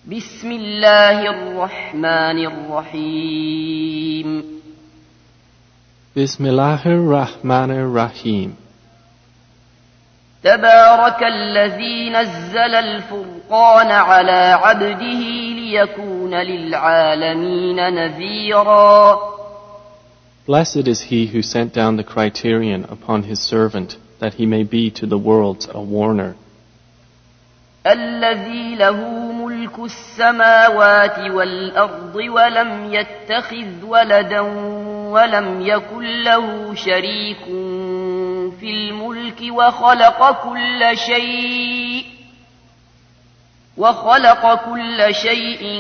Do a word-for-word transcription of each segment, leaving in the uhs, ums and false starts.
بسم الله الرحمن الرحيم بسم الله الرحمن الرحيم تبارك الذي نزل الفرقان على عبده ليكون للعالمين نذيرا. Blessed is he who sent down the criterion upon his servant, that he may be to the worlds a warner. الذي له ملك السماوات والأرض ولم يتخذ ولدا ولم يكن له شريك في الملك وخلق كل شيء وخلق كل شيء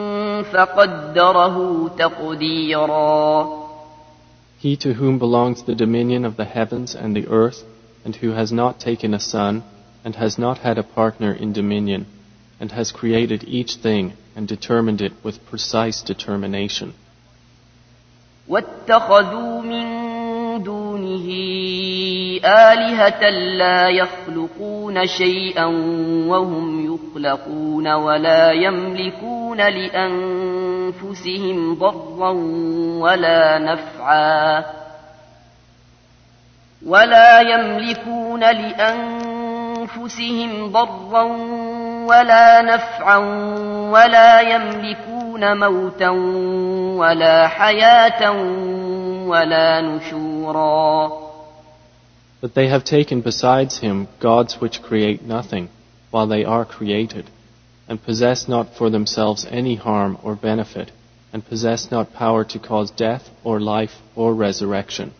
فقدره تقديرا. He to whom belongs the dominion of the heavens and the earth, and who has not taken a son, and has not had a partner in dominion, and has created each thing and determined it with precise determination. واتخذوا من دونه آلهة لا يخلقون شيئا وهم يخلقون ولا يملكون لأنفسهم ضرا ولا نفعا ولا يملكون لأنفسهم ضرا ولا نفعا ولا يملكون موتا ولا حياة ولا نشورا. But they have taken besides him gods which create nothing, while they are created, and possess not for themselves any harm or benefit, and possess not power to cause death or life or resurrection.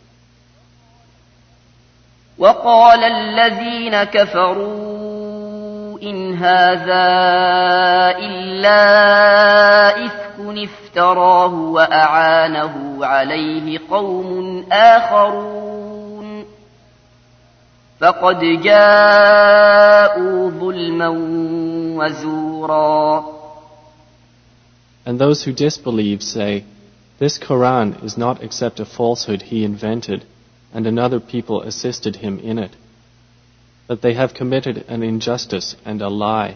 وقال الذين كفروا إن هذا إلا إفك افتراه وأعانه عليه قوم آخرون فقد جاءوا ظلما وزورا. And those who disbelieve say, this Quran is not except a falsehood he invented, and another people assisted him in it, that they have committed an injustice and a lie.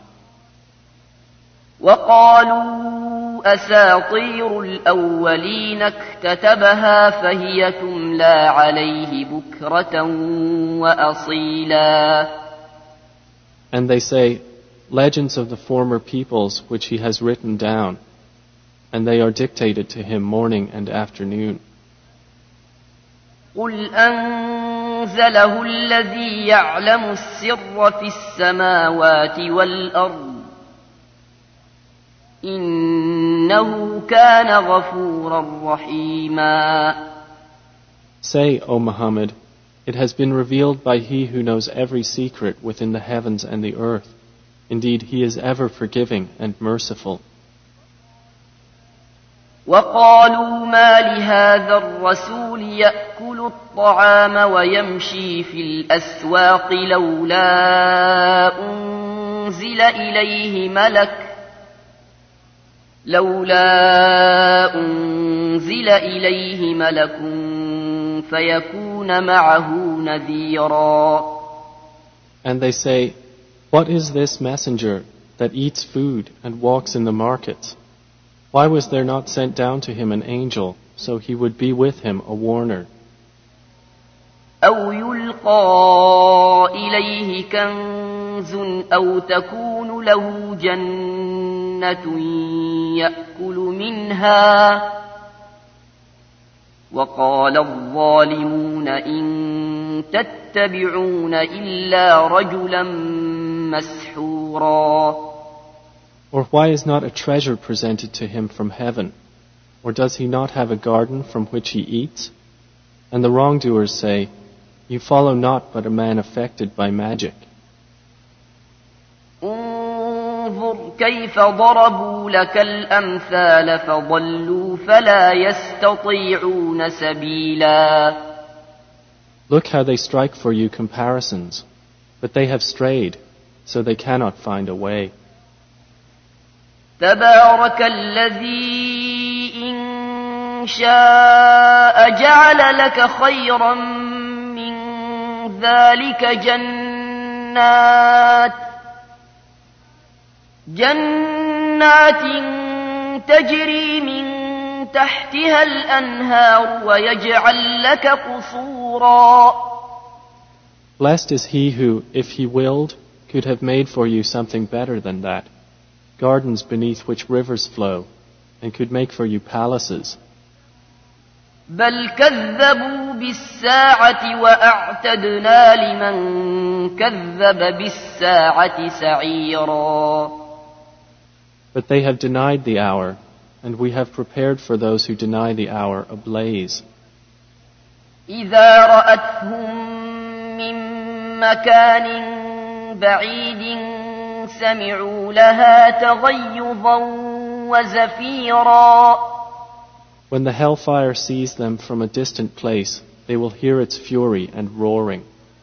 وقالوا أساطير الأولين اكتتبها فهي تملى عليه بكرة وأصيلا. And they say, legends of the former peoples which he has written down, and they are dictated to him morning and afternoon. قل أنزله الذي يعلم السر في السماوات والأرض إنه كان غفورا رحيما. Say, O Muhammad, it has been revealed by he who knows every secret within the heavens and the earth. Indeed, he is ever forgiving and merciful. وقالوا ما لهذا الرسول يأكل الطعام ويمشي في الأسواق لولا أنزل إليه ملك لولا أنزل إليه ملك فيكون معه نذيرا. And they say, what is this messenger that eats food and walks in the markets? Why was there not sent down to him an angel, so he would be with him a warner? أو يلقى إليه كنز أو تكون له جنة يأكل منها وقال الظالمون إن تتبعون إلا رجلا مسحورا. Or why is not a treasure presented to him from heaven? Or does he not have a garden from which he eats? And the wrongdoers say, you follow not but a man affected by magic. انظر كيف ضربوا لك الأمثال فضلوا فلا يستطيعون سبيلا. Look how they strike for you comparisons, but they have strayed, so they cannot find a way. تبارك الذي إن شاء جعل لك خيرا من ذلك جنات جنات جنات تجري من تحتها الأنهار ويجعل لك قصورا. Blessed is he who, if he willed, could have made for you something better than that, gardens beneath which rivers flow, and could make for you palaces. بل كذبوا بالساعة وأعتدنا لمن كذب بالساعة سعيرا. But they have denied the hour, and we have prepared for those who deny the hour a blaze. إذا رأتهم من مكان بعيد سمعوا لها تغيظا وزفيرا. When the hellfire sees them from a distant place, they will hear its fury and roaring.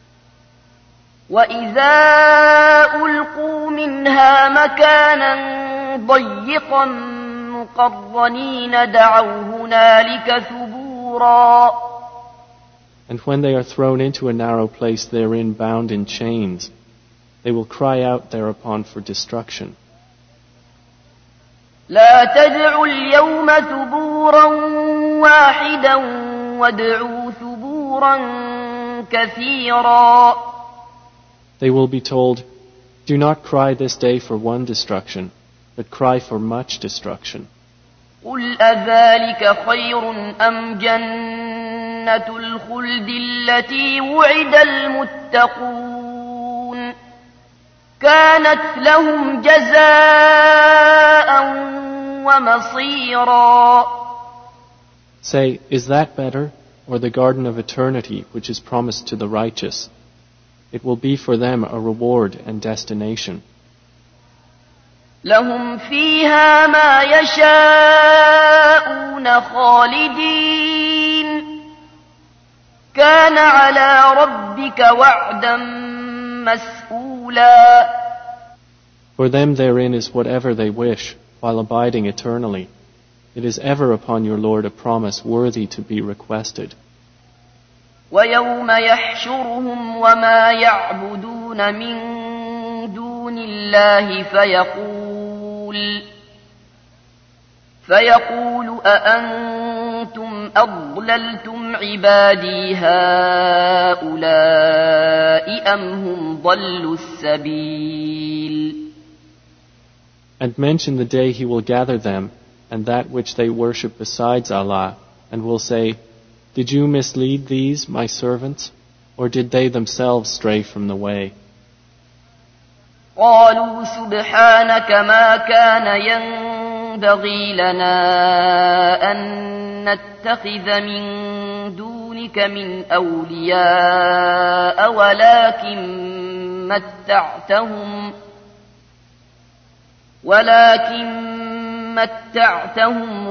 وإذا ألقوا منها مكانا ضيقا مقرنين دعوا هنالك ثبورا. And when they are thrown into a narrow place therein bound in chains, they will cry out thereupon for destruction. لا تدعوا اليوم ثبورا واحدا وادعوا ثبورا كثيرا. They will be told, do not cry this day for one destruction, but cry for much destruction. قل أذلك خير أم جنة الخلد التي وعد المتقون كانت لهم جزاء ومصيرا. Say, is that better, or the garden of eternity which is promised to the righteous? It will be for them a reward and destination. لهم فيها ما يشاءون خالدين كان على ربك وعدا مسئولا. For them therein is whatever they wish, while abiding eternally. It is ever upon your Lord a promise worthy to be requested. ويوم يحشرهم وما يعبدون من دون الله فيقول فيقول أأنتم أضللتم عبادي هؤلاء أم هم ضلوا السبيل. And mention the day he will gather them and that which they worship besides Allah, and will say, did you mislead these, my servants, or did they themselves stray from the way? قالوا سبحانك ما كان ينبغي لنا أن نتخذ من دونك من أولياء ولكن متعتهم ولكن متعتهم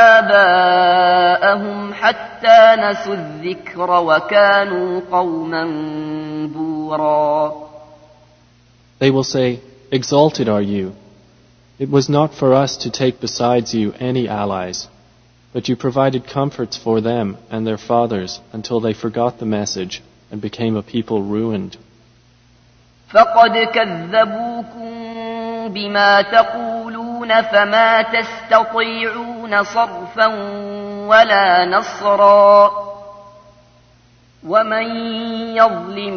وآباءهم حتى نسوا الذكر وكانوا قوما بورا. They will say, exalted are you. It was not for us to take besides you any allies, but you provided comforts for them and their fathers until they forgot the message and became a people ruined. فقد كذبوكم بما تقولون فما تستطيعون صرفا ولا نصرا ومن يظلم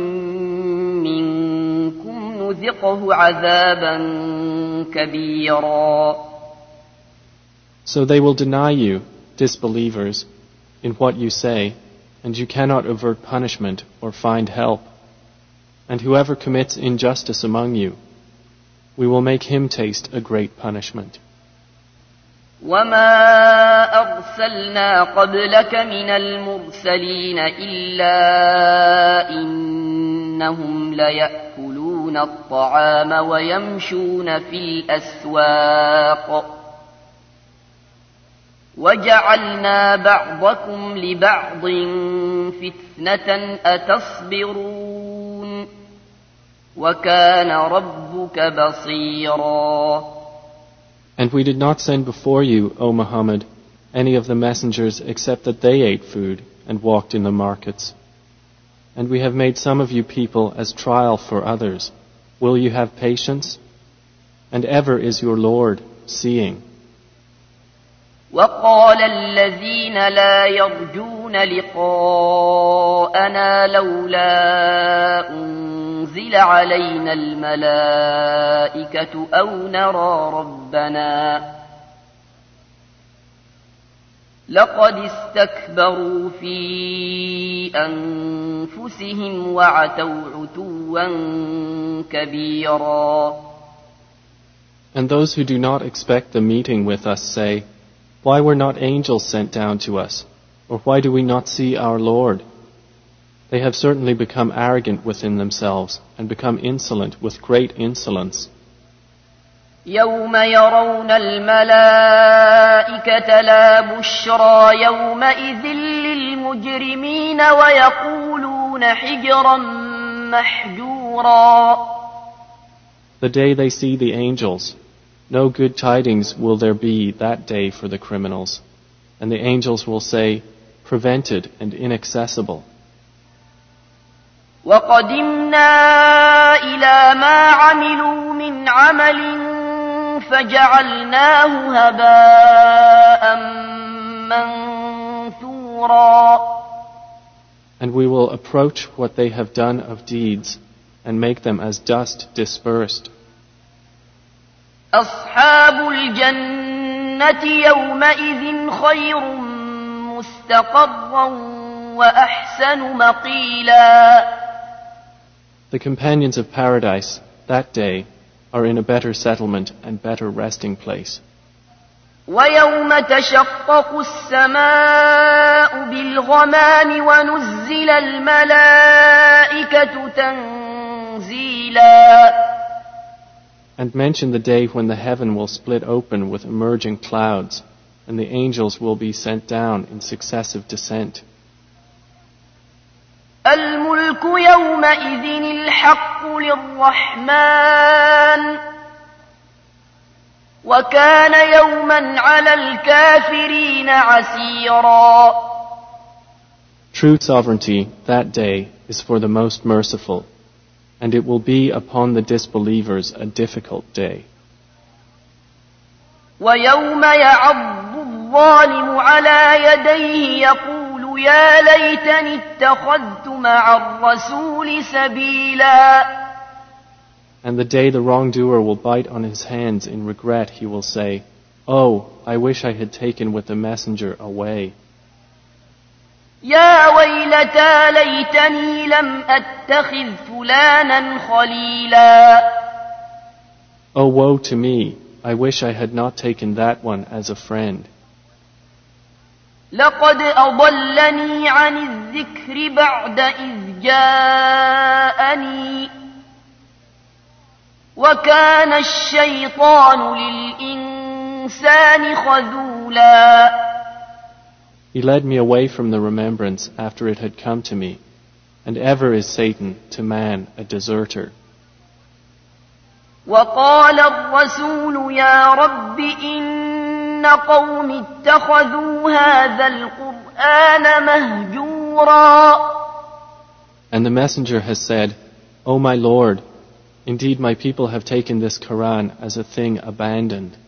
منكم نذقه عذابا كبيرا. So they will deny you, disbelievers, in what you say, and you cannot avert punishment or find help. And whoever commits injustice among you, we will make him taste a great punishment. وما أرسلنا قبلك من المرسلين إلا إنهم ليأكلون الطعام ويمشون في الأسواق وجعلنا بعضكم لبعض فتنة أتصبرون وكان ربك بصيرا. And we did not send before you, O Muhammad, any of the messengers except that they ate food and walked in the markets. And we have made some of you people as trial for others. Will you have patience? And ever is your Lord seeing. وقال الذين لا يرجون لقاءنا لولا أنزل علينا الملائكة أو نرى ربنا لقد استكبروا في أنفسهم وعتوا عتوا كبيرا. And those who do not expect the meeting with us say, why were not angels sent down to us? Or why do we not see our Lord? They have certainly become arrogant within themselves and become insolent with great insolence. يوم يرون الملائكة لا بشرى يومئذ للمجرمين ويقولون حجرا محجورا. The day they see the angels, no good tidings will there be that day for the criminals, and the angels will say, prevented and inaccessible. وَقَدِمْنَا إِلَى مَا عَمِلُوا مِنْ عَمَلٍ فَجَعَلْنَاهُ هَبَاءً مَنْثُورًا. And we will approach what they have done of deeds and make them as dust dispersed. أصحاب الجنة يومئذ خير مستقرا وأحسن مقيلا. The companions of paradise that day are in a better settlement and better resting place. ويوم تشقق السماء بالغمام ونزل الملائكة تنزيلا. And mention the day when the heaven will split open with emerging clouds, and the angels will be sent down in successive descent. الملك يومئذ الحق للرحمن وكان يوما على الكافرين عسيرا. True sovereignty that day is for the most merciful, and it will be upon the disbelievers a difficult day. ويوم يعض الظالم على يديه يقول يا ليتني اتخذت مع الرسول سبيلا. And the day the wrongdoer will bite on his hands in regret, he will say, oh, I wish I had taken with the messenger a way. يا ويلتى ليتني لم أتخذ فلانا خليلا. Oh, woe to me, I wish I had not taken that one as a friend. لقد أضلني عن الذكر بعد إذ جاءني وكان الشيطان للإنسان خذولا. He led me away from the remembrance after it had come to me, and ever is Satan to man a deserter. وقال الرسول يا رب إن قوم اتخذوا هذا القرآن مهجورا. And the messenger has said, O my Lord, indeed my people have taken this Quran as a thing abandoned.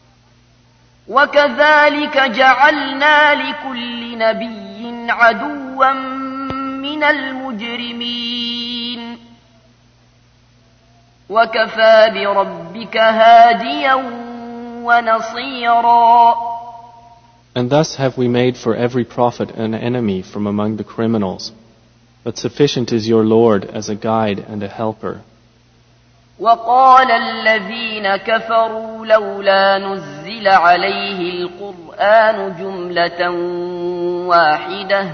وكذلك جعلنا لكل نبي عدوا من المجرمين وكفى بربك هاديا ونصيرا. And thus have we made for every prophet an enemy from among the criminals, but sufficient is your Lord as a guide and a helper. وقال الذين كفروا لولا نزل عليه القرآن جملة واحدة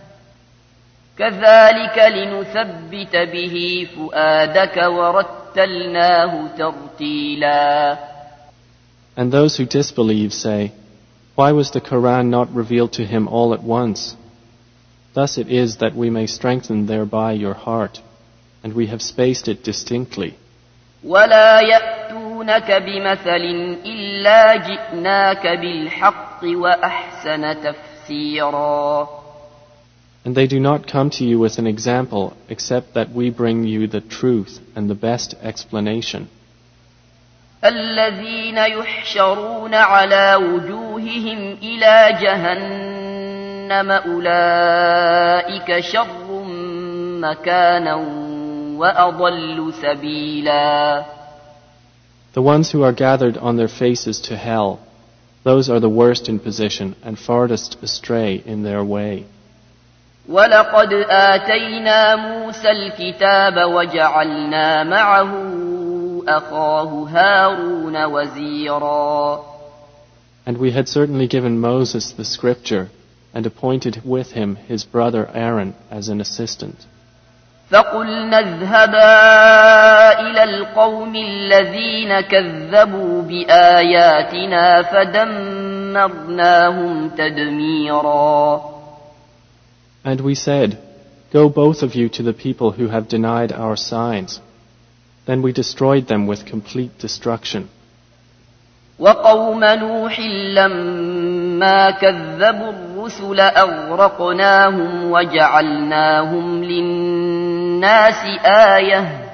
كذلك لنثبت به فؤادك ورتلناه ترتيلا. And those who disbelieve say, why was the Quran not revealed to him all at once? Thus it is that we may strengthen thereby your heart, and we have spaced it distinctly. ولا يأتونك بمثل إلا جئناك بالحق وأحسن تفسيرا. And they do not come to you with an example except that we bring you the truth and the best explanation. الذين يحشرون على وجوههم إلى جهنم أولئك شر مكانا وأضل سبيلا. The ones who are gathered on their faces to hell, those are the worst in position and farthest astray in their way. وَلَقَدْ آتَيْنَا مُوسَى الْكِتَابَ وَجَعَلْنَا مَعَهُ أَخَاهُ هَارُونَ وَزِيرًا. And we had certainly given Moses the scripture and appointed with him his brother Aaron as an assistant. فَقُلْنَا اذْهَبَا إِلَى الْقَوْمِ الَّذِينَ كَذَّبُوا بِآيَاتِنَا فَدَمَّرْنَاهُمْ تَدْمِيرًا. And we said, "Go both of you to the people who have denied our signs." Then we destroyed them with complete destruction. وَقَوْمَ نُوحٍ لَمَّا كَذَّبُوا الرُّسُلَ أَغْرَقْنَاهُمْ وَجَعَلْنَاهُمْ لِلنَّاسِ آيَةً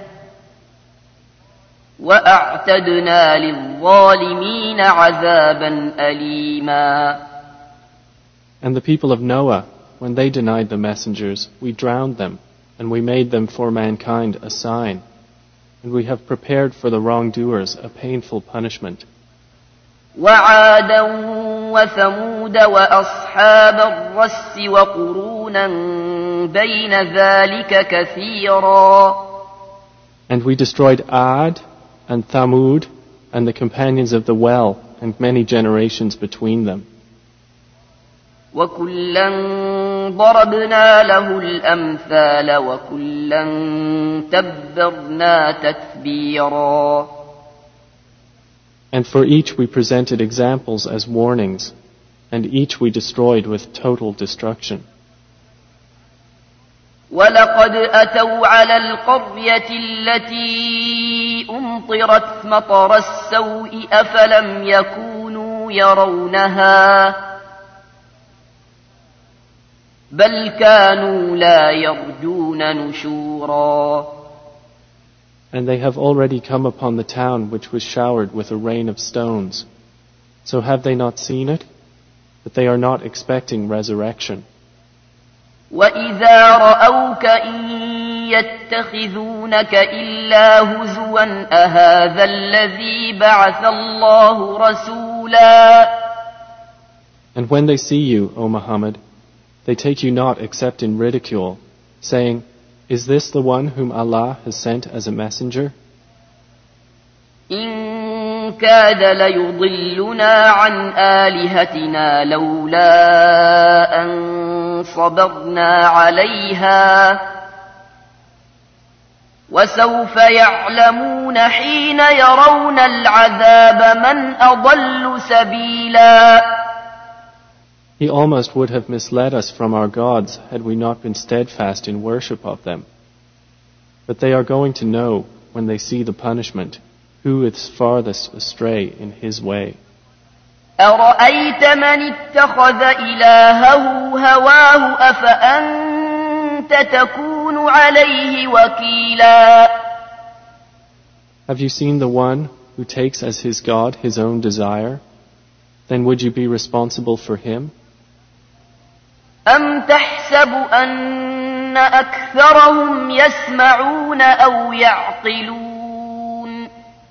وَأَعْتَدْنَا لِلظَّالِمِينَ عَذَابًا أَلِيمًا. And the people of Noah, when they denied the messengers, we drowned them, and we made them for mankind a sign. And we have prepared for the wrongdoers a painful punishment. وَعَادًا وَثَمُودَ وَأَصْحَابَ الرَّسِّ وَقُرُونًا بَيْنَ ذَلِكَ كَثِيرًا. And we destroyed Ad and Thamud and the companions of the well and many generations between them. وَكُلًّا ضَرَبْنَا لَهُ الْأَمْثَالَ وَكُلًّا تَبَّرْنَا تَتْبِيرًا. And for each we presented examples as warnings, and each we destroyed with total destruction. وَلَقَدْ أَتَوْا عَلَى الْقَرْيَةِ الَّتِي أُمْطِرَتْ مَطَرَ السَّوْءِ أَفَلَمْ يَكُونُوا يَرَوْنَهَا بَلْ كَانُوا لَا يَرْجُونَ نُشُورًا. And they have already come upon the town which was showered with a rain of stones. So have they not seen it? But they are not expecting resurrection. وَإِذَا رَأَوْكَ إِن يَتَّخِذُونَكَ إِلَّا هُزُوًا أَهَذَا الَّذِي بَعَثَ اللَّهُ رَسُولًا. And when they see you, O Muhammad, they take you not except in ridicule, saying, "Is this the one whom Allah has sent as a messenger?" إِن كَادَ لَيُضِلُّنَا عَنْ آلِهَتِنَا لَوْلَا أَن صَبَرْنَا عَلَيْهَا وَسَوْفَ يَعْلَمُونَ حِينَ يَرَوْنَ الْعَذَابَ مَنْ أَضَلُّ سَبِيلًا. He almost would have misled us from our gods had we not been steadfast in worship of them. But they are going to know, when they see the punishment, who is farthest astray in his way. أَرَأَيْتَ مَنِ اتَّخَذَ إِلَٰهَهُ هَوَاهُ أَفَأَنْتَ تَكُونُ عَلَيْهِ وَكِيلًا. Have you seen the one who takes as his God his own desire? Then would you be responsible for him? أَمْ تَحْسَبُ أَنَّ أَكْثَرَهُمْ يَسْمَعُونَ أَوْ يَعْقِلُونَ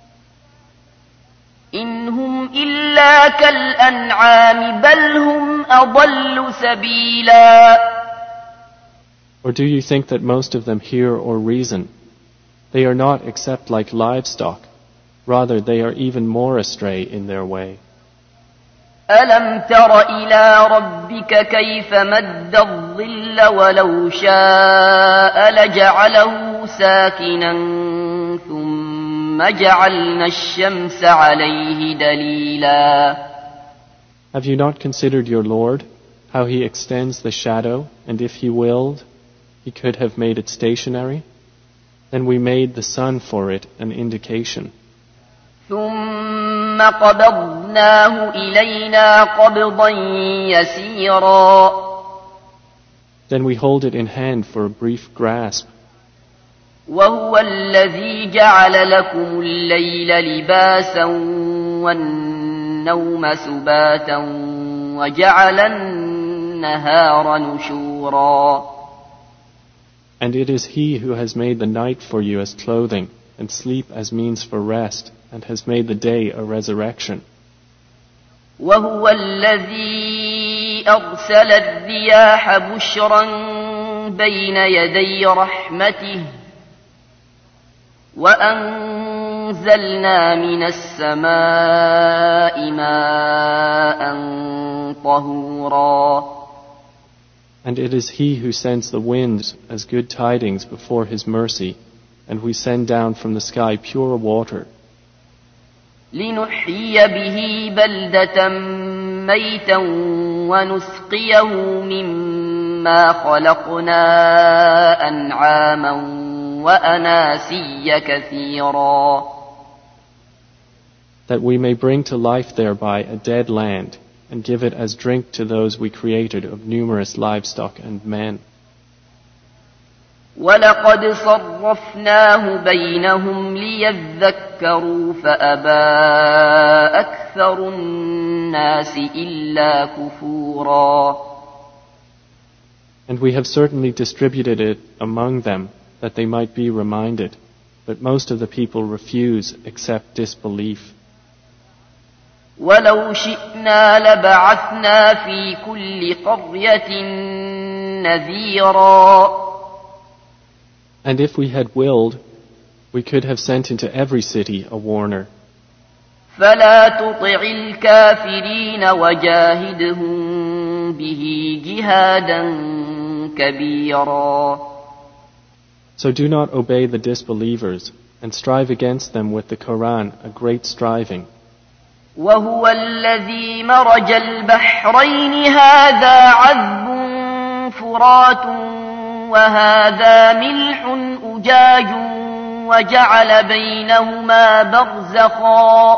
إِنْ هُمْ إِلَّا كَالْأَنْعَامِ بَلْ هُمْ أَضَلُّ سَبِيلًا. Or do you think that most of them hear or reason? They are not except like livestock. Rather, they are even more astray in their way. أَلَمْ تَرَ إِلَىٰ رَبِّكَ كَيْفَ مَدَّ الظِّلَّ وَلَوْ شَاءَ لَجَعَلَهُ سَاكِنًا ثُمَّ جَعَلْنَا الشَّمْسَ عَلَيْهِ دَلِيلًا. Have you not considered your Lord, how He extends the shadow, and if He willed, He could have made it stationary? Then we made the sun for it an indication. ثُمَّ قَبَضْنَاهُ إِلَيْنَا قَبْضًا يَسِيرًا. Then we hold it in hand for a brief grasp. وهو الذي جعل لكم الليل لباسا والنوم سباتا وجعل النهار نشورا. And it is He who has made the night for you as clothing, and sleep as means for rest, and has made the day a resurrection. وهو الذي أرسل الرياح بشرا بين يدي رحمته وأنزلنا من السماء ماء طهورا. And it is He who sends the winds as good tidings before His mercy, and we send down from the sky pure water. لنحيي به بلدة ميتا ونسقيه مما خلقنا أنعاما وأناسيا كثيرا. That we may bring to life thereby a dead land, and give it as drink to those we created of numerous livestock and men. وَلَقَدْ صَرَّفْنَاهُ بَيْنَهُمْ لِيَذَّكَّرُوا فَأَبَى أَكْثَرُ النَّاسِ إِلَّا كُفُورًا. And we have certainly distributed it among them, that they might be reminded, but most of the people refuse except disbelief. وَلَوْ شِئْنَا لَبَعَثْنَا فِي كُلِّ قَرْيَةٍ نَذِيرًا. And if we had willed, we could have sent into every city a warner. فَلَا تُطِعِ الْكَافِرِينَ وَجَاهِدْهُم بِهِ جِهَادًا كَبِيرًا. So do not obey the disbelievers, and strive against them with the Quran a great striving. وهو الذي مرج البحرين هذا عذب فرات وهذا ملح أجاج وجعل بينهما برزخا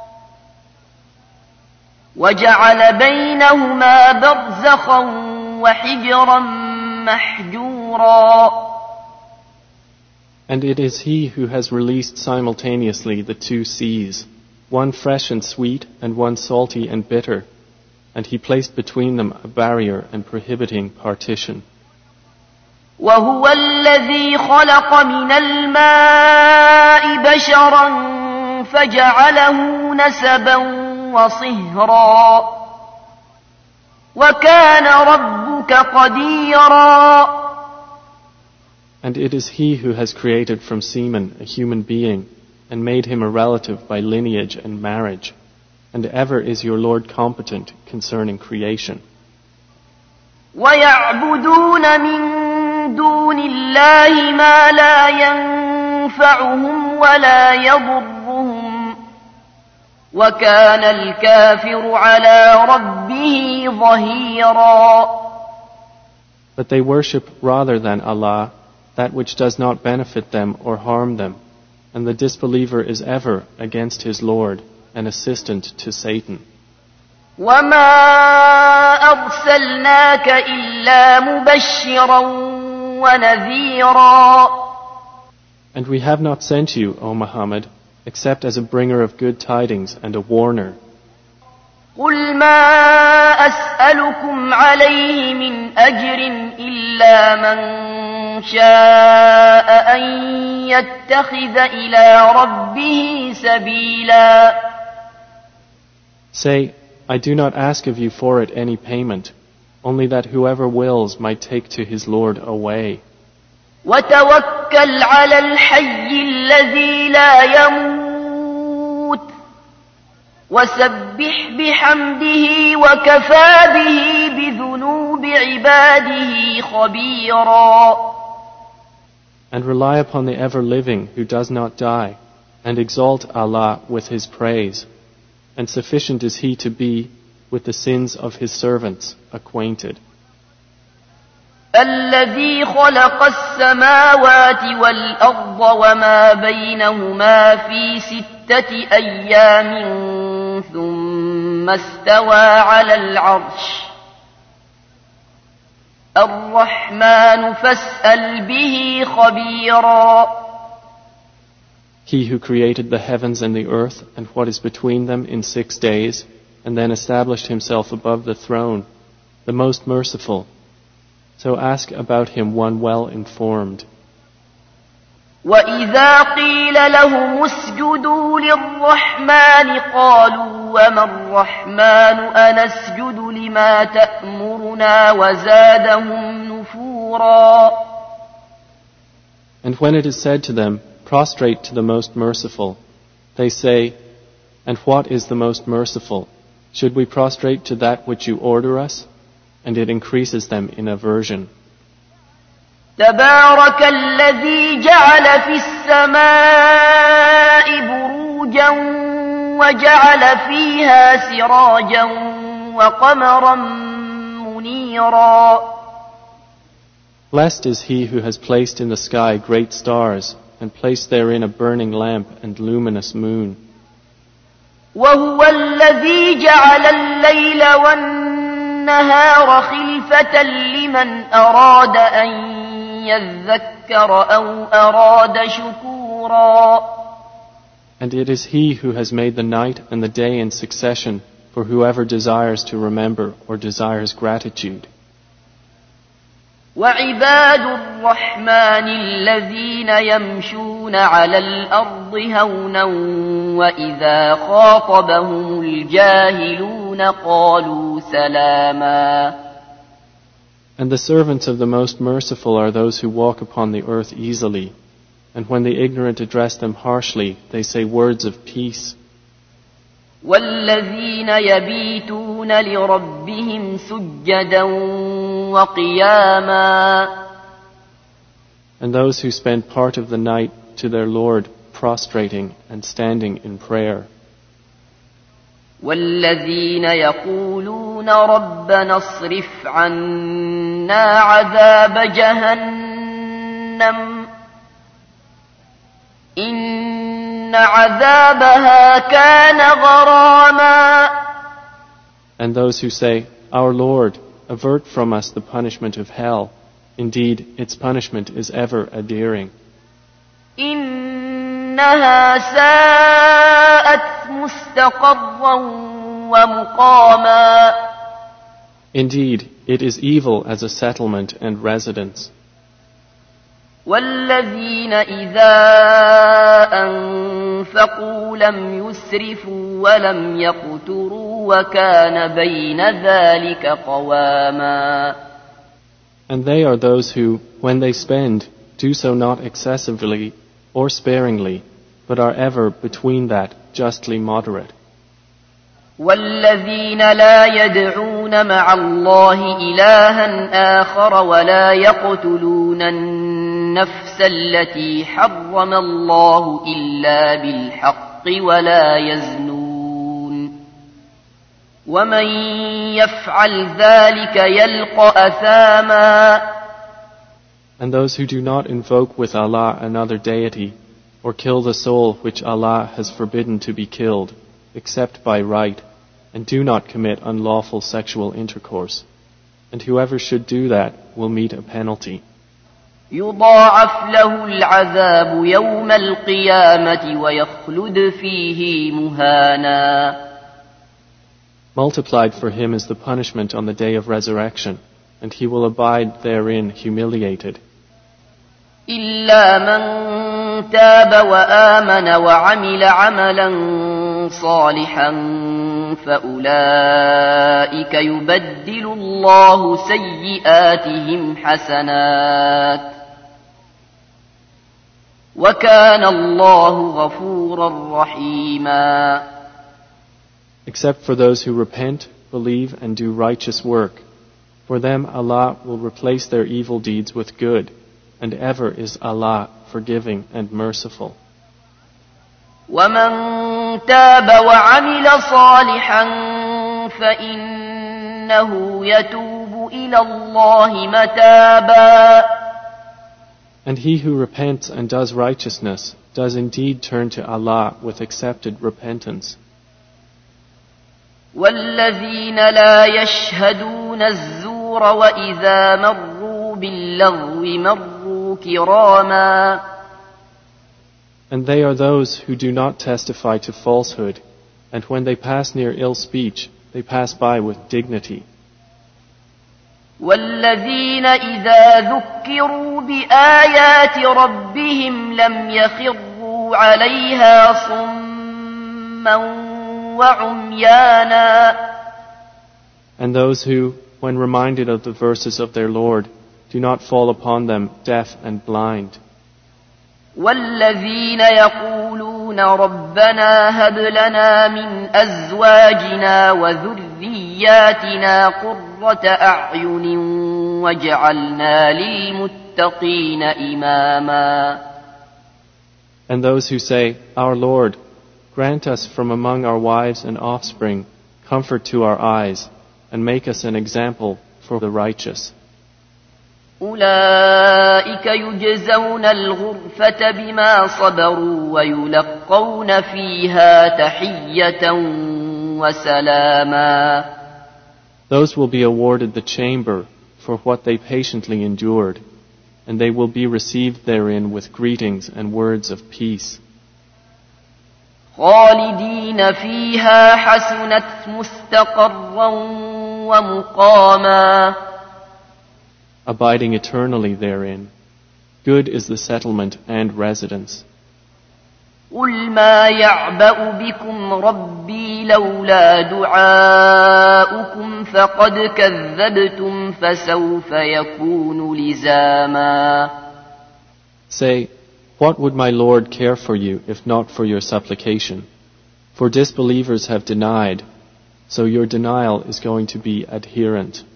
وجعل بينهما برزخا وحجرا محجورا. And it is He who has released simultaneously the two seas, one fresh and sweet, and one salty and bitter, and He placed between them a barrier and prohibiting partition. وهو الذي خلق من الماء بشرا فجعله نسبا وصهرا وكان ربك قديرا. And it is He who has created from semen a human being, and made him a relative by lineage and marriage, and ever is your Lord competent concerning creation. وَيَعْبُدُونَ مِن دُونِ اللَّهِ مَا لَا يَنفَعُهُمْ وَلَا يَضُرُّهُمْ وَكَانَ الْكَافِرُ عَلَى رَبِّهِ ظَهِيرًا. But they worship rather than Allah that which does not benefit them or harm them, and the disbeliever is ever against his Lord, an assistant to Satan. وَمَا أَرْسَلْنَاكَ إِلَّا مُبَشِّرًا وَنَذِيرًا. And we have not sent you, O Muhammad, except as a bringer of good tidings and a warner. قُلْ مَا أَسْأَلُكُمْ عَلَيْهِ مِنْ أَجْرٍ إِلَّا مَنْ شَاءَ أَنْ يَتَّخِذَ إِلَى رَبِّهِ سَبِيلًا. Say, I do not ask of you for it any payment, only that whoever wills might take to his Lord a way. وَتَوَكَّلْ عَلَى الْحَيِّ الَّذِي لَا يَمُوتُ وَسَبِّحْ بِحَمْدِهِ وَكَفَى بِهِ بِذُنُوبِ عِبَادِهِ خَبِيرًا. And rely upon the ever-living who does not die, and exalt Allah with His praise. And sufficient is He to be, with the sins of His servants, acquainted. الذي خلق السماوات والأرض وما بينهما في ستة أيام ثم استوى على العرش الرحمن فاسأل به خبيرا. He who created the heavens and the earth and what is between them in six days, and then established himself above the throne, the most merciful. So ask about him one well informed. وَإِذَا قِيلَ لَهُمُ اسْجُدُوا لِلرَّحْمَنِ قَالُوا وَمَا الرَّحْمَنُ أَنَسْجُدُ لِمَا تَأْمُرُنَا وَزَادَهُمْ نُفُورًا. And when it is said to them, prostrate to the most merciful, they say, and what is the most merciful? Should we prostrate to that which you order us? And it increases them in aversion. تبارك الذي جعل في السماء بروجا وجعل فيها سراجا وقمرا منيرا. Blessed is he who has placed in the sky great stars and placed therein a burning lamp and luminous moon. وهو الذي جعل الليل والنهار خلفة لمن أراد أن يذكر أو أراد شكورا. And it is he who has made the night and the day in succession for whoever desires to remember or desires gratitude. وعباد الرحمن الذين يمشون على الأرض هونا وإذا خاطبهم الجاهلون قالوا سلاما. And the servants of the Most Merciful are those who walk upon the earth easily, and when the ignorant address them harshly, they say words of peace. وَالَّذِينَ يَبِيتُونَ لِرَبِّهِمْ سُجَّدًا وَقِيَامًا. And those who spend part of the night to their Lord prostrating and standing in prayer. وَالَّذِينَ يَقُولُونَ رَبَّنَا اصْرِفْ عَنَّا عَذَابَ جَهَنَّمَ إِنَّ عَذَابَهَا كَانَ غَرَامًا. And those who say, Our Lord, avert from us the punishment of hell. Indeed, its punishment is ever adhering. إِنَّهَا سَاءَتْ مُسْتَقَرًّا وَمُقَامًا. Indeed, it is evil as a settlement and residence. وَالَّذِينَ إِذَا أَنفَقُوا لَمْ يُسْرِفُوا وَلَمْ يَقْتُرُوا وَكَانَ بَيْنَ ذَلِكَ قَوَامًا. And they are those who, when they spend, do so not excessively or sparingly, but are ever between that, justly moderate. وَالَّذِينَ لَا يَدْعُونَ مَعَ اللَّهِ إِلَٰهًا آخَرَ وَلَا يَقْتُلُونَ النَّفْسَ الَّتِي حَرَّمَ اللَّهُ إِلَّا بِالْحَقِّ وَلَا يَزْنُونَ وَمَن يَفْعَلْ ذَلِكَ يَلْقَ أَثَامًا. And those who do not invoke with Allah another deity, or kill the soul which Allah has forbidden to be killed, except by right, and do not commit unlawful sexual intercourse. And whoever should do that will meet a penalty. يضاعف له العذاب يوم القيامة ويخلد فيه مهانا. Multiplied for him is the punishment on the day of resurrection, and he will abide therein humiliated. إلا من تاب وآمن وعمل عملا صالحا فأولئك يبدل الله سيئاتهم حسنات وكان الله غفورا رحيما. Except for those who repent, believe and do righteous work. For them Allah will replace their evil deeds with good, and ever is Allah forgiving and merciful. وَمَن تَابَ وَعَمِلَ صَالِحًا فَإِنَّهُ يَتُوبُ إِلَى اللَّهِ مَتَابًا. And he who repents and does righteousness does indeed turn to Allah with accepted repentance. وَالَّذِينَ لَا يَشْهَدُونَ الزُّورَ وَإِذَا مَرُّوا بِاللَّغْوِ مَرُّوا كِرَامًا. And they are those who do not testify to falsehood, and when they pass near ill speech, they pass by with dignity. والذين إذا ذكروا بآيات ربهم لم يخروا عليها صما وعميانا. And those who, when reminded of the verses of their Lord, do not fall upon them deaf and blind. والذين يقولون ربنا هب لنا من أزواجنا وذرياتنا قرة أعين واجعلنا للمتقين إماما. And those who say, Our Lord, grant us from among our wives and offspring comfort to our eyes, and make us an example for the righteous. أولئك يجزون الغرفة بما صبروا ويلقون فيها تحية وسلاما. Those will be awarded the chamber for what they patiently endured, and they will be received therein with greetings and words of peace. خالدين فيها حسنت مستقرا ومقاما. Abiding eternally therein. Good is the settlement and residence. قل ما يعبأ بكم ربي لولا دعاؤكم فقد كذبتم فسوف يكون لزاما. Say, what would my Lord care for you if not for your supplication? For disbelievers have denied, so your denial is going to be adherent.